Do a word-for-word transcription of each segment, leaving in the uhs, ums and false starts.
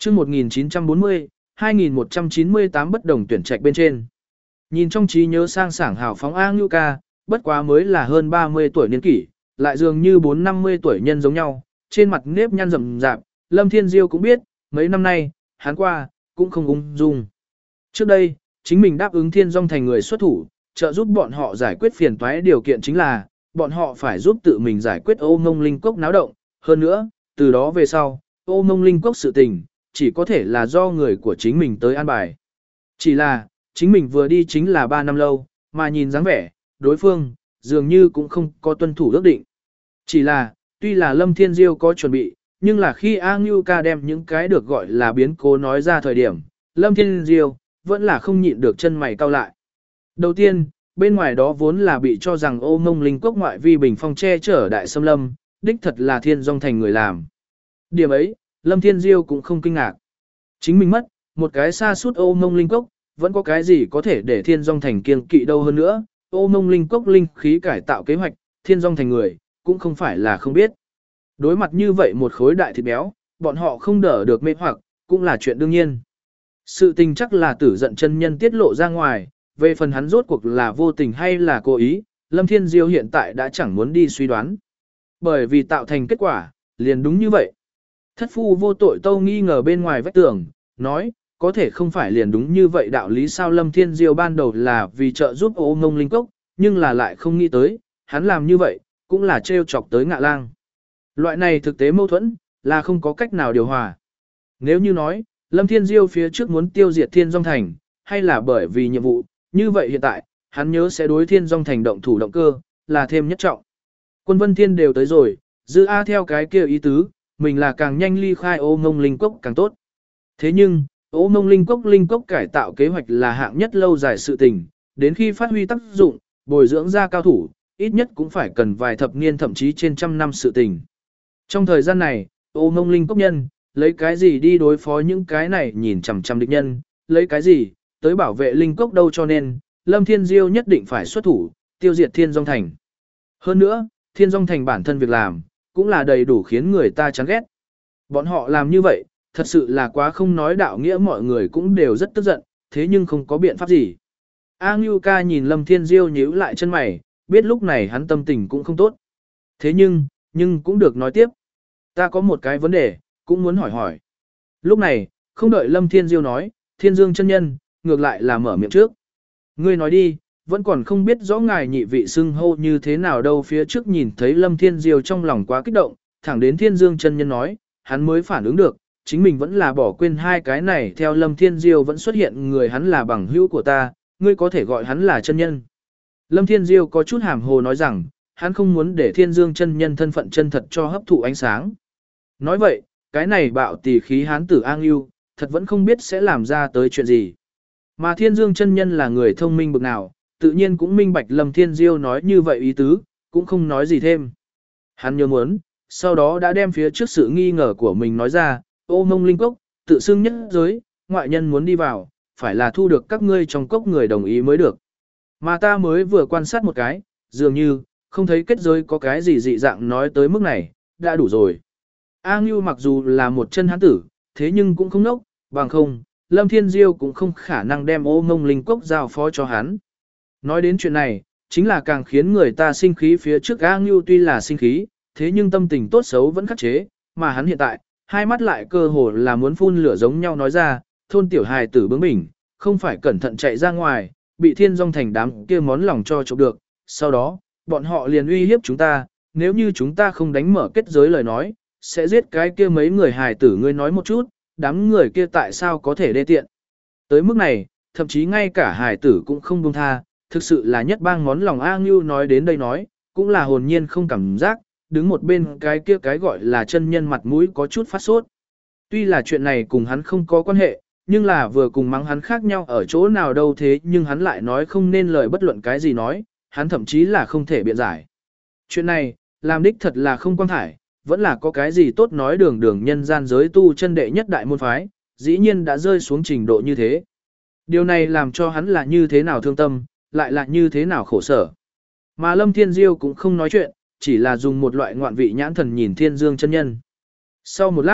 Chương một nghìn chín trăm bốn mươi, hai nghìn một trăm chín mươi tám bất đồng tuyển trạch bên trên. Nhìn trong trí nhớ sang sảng hào phóng A Ngưu ca, bất quá mới là hơn ba mươi tuổi niên kỷ, lại dường như bốn năm mươi tuổi nhân giống nhau, trên mặt nếp nhăn rậm rạp, Lâm Thiên Diêu cũng biết, mấy năm nay, hắn qua, cũng không ung dung. Trước đây, chính mình đáp ứng Thiên Dung thành người xuất thủ, trợ giúp bọn họ giải quyết phiền toái điều kiện chính là, bọn họ phải giúp tự mình giải quyết Ô Mông Linh Cốc náo động, hơn nữa, từ đó về sau, Ô Mông Linh Cốc sự tình, chỉ có thể là do người của chính mình tới an bài. Chỉ là, chính mình vừa đi chính là ba năm lâu, mà nhìn dáng vẻ, đối phương, dường như cũng không có tuân thủ ước định. Chỉ là, tuy là Lâm Thiên Diêu có chuẩn bị, nhưng là khi A Ngưu ca đem những cái được gọi là biến cố nói ra thời điểm, Lâm Thiên Diêu vẫn là không nhịn được chân mày cau lại. Đầu tiên, bên ngoài đó vốn là bị cho rằng Ô Mông Linh Cốc ngoại vi bình phong che chở đại xâm lâm, đích thật là Thiên Dung thành người làm. Điểm ấy, Lâm Thiên Diêu cũng không kinh ngạc. Chính mình mất, một cái xa suốt Ô Mông Linh Cốc, vẫn có cái gì có thể để Thiên Dung thành kiêng kỵ đâu hơn nữa. Ô Mông Linh Cốc linh khí cải tạo kế hoạch, Thiên Dung thành người, cũng không phải là không biết. Đối mặt như vậy một khối đại thịt béo, bọn họ không đỡ được mê hoặc, cũng là chuyện đương nhiên. Sự tình chắc là tử giận chân nhân tiết lộ ra ngoài, về phần hắn rốt cuộc là vô tình hay là cố ý, Lâm Thiên Diêu hiện tại đã chẳng muốn đi suy đoán. Bởi vì tạo thành kết quả, liền đúng như vậy. Thất phu vô tội tâu nghi ngờ bên ngoài vách tường, nói, có thể không phải liền đúng như vậy đạo lý sao Lâm Thiên Diêu ban đầu là vì trợ giúp Ô Mông Linh Cốc, nhưng là lại không nghĩ tới, hắn làm như vậy, cũng là trêu chọc tới ngạ lang. Loại này thực tế mâu thuẫn, là không có cách nào điều hòa. Nếu như nói, Lâm Thiên Diêu phía trước muốn tiêu diệt Thiên Dung thành, hay là bởi vì nhiệm vụ, như vậy hiện tại, hắn nhớ sẽ đối Thiên Dung thành động thủ động cơ, là thêm nhất trọng. Quân Vân Thiên đều tới rồi, dư A theo cái kia ý tứ, mình là càng nhanh ly khai Ô Mông Linh Cốc càng tốt. Thế nhưng, Ô Mông Linh Cốc Linh Cốc cải tạo kế hoạch là hạng nhất lâu dài sự tình, đến khi phát huy tác dụng, bồi dưỡng ra cao thủ, ít nhất cũng phải cần vài thập niên thậm chí trên trăm năm sự tình. Trong thời gian này, Ô Mông Linh Cốc nhân, lấy cái gì đi đối phó những cái này nhìn chằm chằm địch nhân, lấy cái gì, tới bảo vệ Linh Cốc đâu cho nên, Lâm Thiên Diêu nhất định phải xuất thủ, tiêu diệt Thiên Dung thành. Hơn nữa, Thiên Dung thành bản thân việc làm, cũng là đầy đủ khiến người ta chán ghét. Bọn họ làm như vậy, thật sự là quá không nói đạo nghĩa mọi người cũng đều rất tức giận, thế nhưng không có biện pháp gì. A Ngưu ca nhìn Lâm Thiên Diêu nhíu lại chân mày, biết lúc này hắn tâm tình cũng không tốt. Thế nhưng, nhưng cũng được nói tiếp. Ta có một cái vấn đề, cũng muốn hỏi hỏi. Lúc này, không đợi Lâm Thiên Diêu nói, Thiên Dương chân nhân, ngược lại là mở miệng trước. Ngươi nói đi, vẫn còn không biết rõ ngài nhị vị xưng hô như thế nào đâu phía trước nhìn thấy Lâm Thiên Diêu trong lòng quá kích động, thẳng đến Thiên Dương chân nhân nói, hắn mới phản ứng được, chính mình vẫn là bỏ quên hai cái này theo Lâm Thiên Diêu vẫn xuất hiện người hắn là bằng hữu của ta, ngươi có thể gọi hắn là chân nhân. Lâm Thiên Diêu có chút hàm hồ nói rằng, hắn không muốn để Thiên Dương chân nhân thân phận chân thật cho hấp thụ ánh sáng. Nói vậy, cái này bạo tỷ khí hán tử An Yêu, thật vẫn không biết sẽ làm ra tới chuyện gì. Mà Thiên Dương chân nhân là người thông minh bực nào, tự nhiên cũng minh bạch Lâm Thiên Diêu nói như vậy ý tứ, cũng không nói gì thêm. Hắn nhớ muốn, sau đó đã đem phía trước sự nghi ngờ của mình nói ra, Ô Mông Linh Cốc, tự xưng nhất giới, ngoại nhân muốn đi vào, phải là thu được các ngươi trong cốc người đồng ý mới được. Mà ta mới vừa quan sát một cái, dường như, không thấy kết giới có cái gì dị dạng nói tới mức này, đã đủ rồi. A Ngưu mặc dù là một chân hán tử, thế nhưng cũng không nốc, bằng không, Lâm Thiên Diêu cũng không khả năng đem Ô Mông Linh Cốc giao phó cho hắn. Nói đến chuyện này, chính là càng khiến người ta sinh khí phía trước A Ngưu tuy là sinh khí, thế nhưng tâm tình tốt xấu vẫn khắc chế, mà hắn hiện tại, hai mắt lại cơ hồ là muốn phun lửa giống nhau nói ra, thôn tiểu hài tử bướng bỉnh, không phải cẩn thận chạy ra ngoài, bị Thiên Dung thành đám kia món lòng cho chụp được, sau đó, bọn họ liền uy hiếp chúng ta, nếu như chúng ta không đánh mở kết giới lời nói, sẽ giết cái kia mấy người hài tử ngươi nói một chút, đám người kia tại sao có thể đê tiện. Tới mức này, thậm chí ngay cả hài tử cũng không buông tha, thực sự là nhất bang món lòng A Ngưu nói đến đây nói, cũng là hồn nhiên không cảm giác, đứng một bên cái kia cái gọi là chân nhân mặt mũi có chút phát sốt. Tuy là chuyện này cùng hắn không có quan hệ, nhưng là vừa cùng mắng hắn khác nhau ở chỗ nào đâu thế nhưng hắn lại nói không nên lời bất luận cái gì nói, hắn thậm chí là không thể biện giải. Chuyện này, làm đích thật là không quan thải, vẫn là có cái gì tốt nói đường đường nhân gian giới tu chân đệ nhất đại môn phái, dĩ nhiên đã rơi xuống trình độ như thế. Điều này làm cho hắn là như thế nào thương tâm, lại là như thế nào khổ sở. Mà Lâm Thiên Diêu cũng không nói chuyện, chỉ là dùng một loại ngoạn vị nhãn thần nhìn Thiên Dương chân nhân. Sau một lát,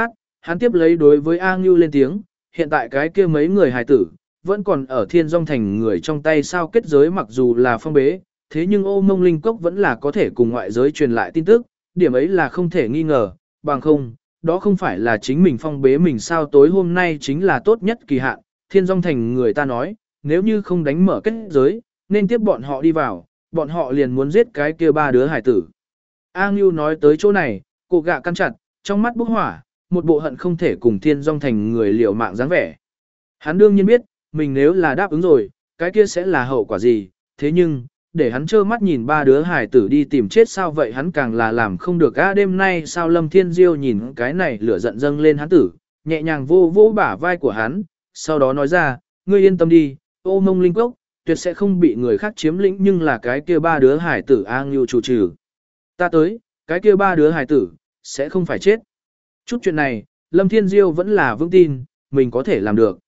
Hắn tiếp lấy đối với A Ngưu lên tiếng, hiện tại cái kia mấy người hài tử, vẫn còn ở thiên dòng thành người trong tay sao kết giới mặc dù là phong bế, thế nhưng ô mông linh cốc vẫn là có thể cùng ngoại giới truyền lại tin tức, điểm ấy là không thể nghi ngờ, bằng không, đó không phải là chính mình phong bế mình sao tối hôm nay chính là tốt nhất kỳ hạn, thiên dòng thành người ta nói, nếu như không đánh mở kết giới, nên tiếp bọn họ đi vào, bọn họ liền muốn giết cái kia ba đứa hải tử. A Ngưu nói tới chỗ này, cô gạ căn chặt, trong mắt bốc hỏa, một bộ hận không thể cùng thiên dòng thành người liều mạng dáng vẻ. Hắn đương nhiên biết, mình nếu là đáp ứng rồi, cái kia sẽ là hậu quả gì, thế nhưng, để hắn trơ mắt nhìn ba đứa hải tử đi tìm chết sao vậy hắn càng là làm không được. A đêm nay sao Lâm Thiên Diêu nhìn cái này lửa giận dâng lên hắn tử, nhẹ nhàng vô vô bả vai của hắn, sau đó nói ra, ngươi yên tâm đi, ô mông linh cốc, tuyệt sẽ không bị người khác chiếm lĩnh nhưng là cái kia ba đứa hải tử A Ngưu chủ trừ. Ta tới, cái kia ba đứa hải tử, sẽ không phải chết. Chút chuyện này, Lâm Thiên Diêu vẫn là vững tin, mình có thể làm được.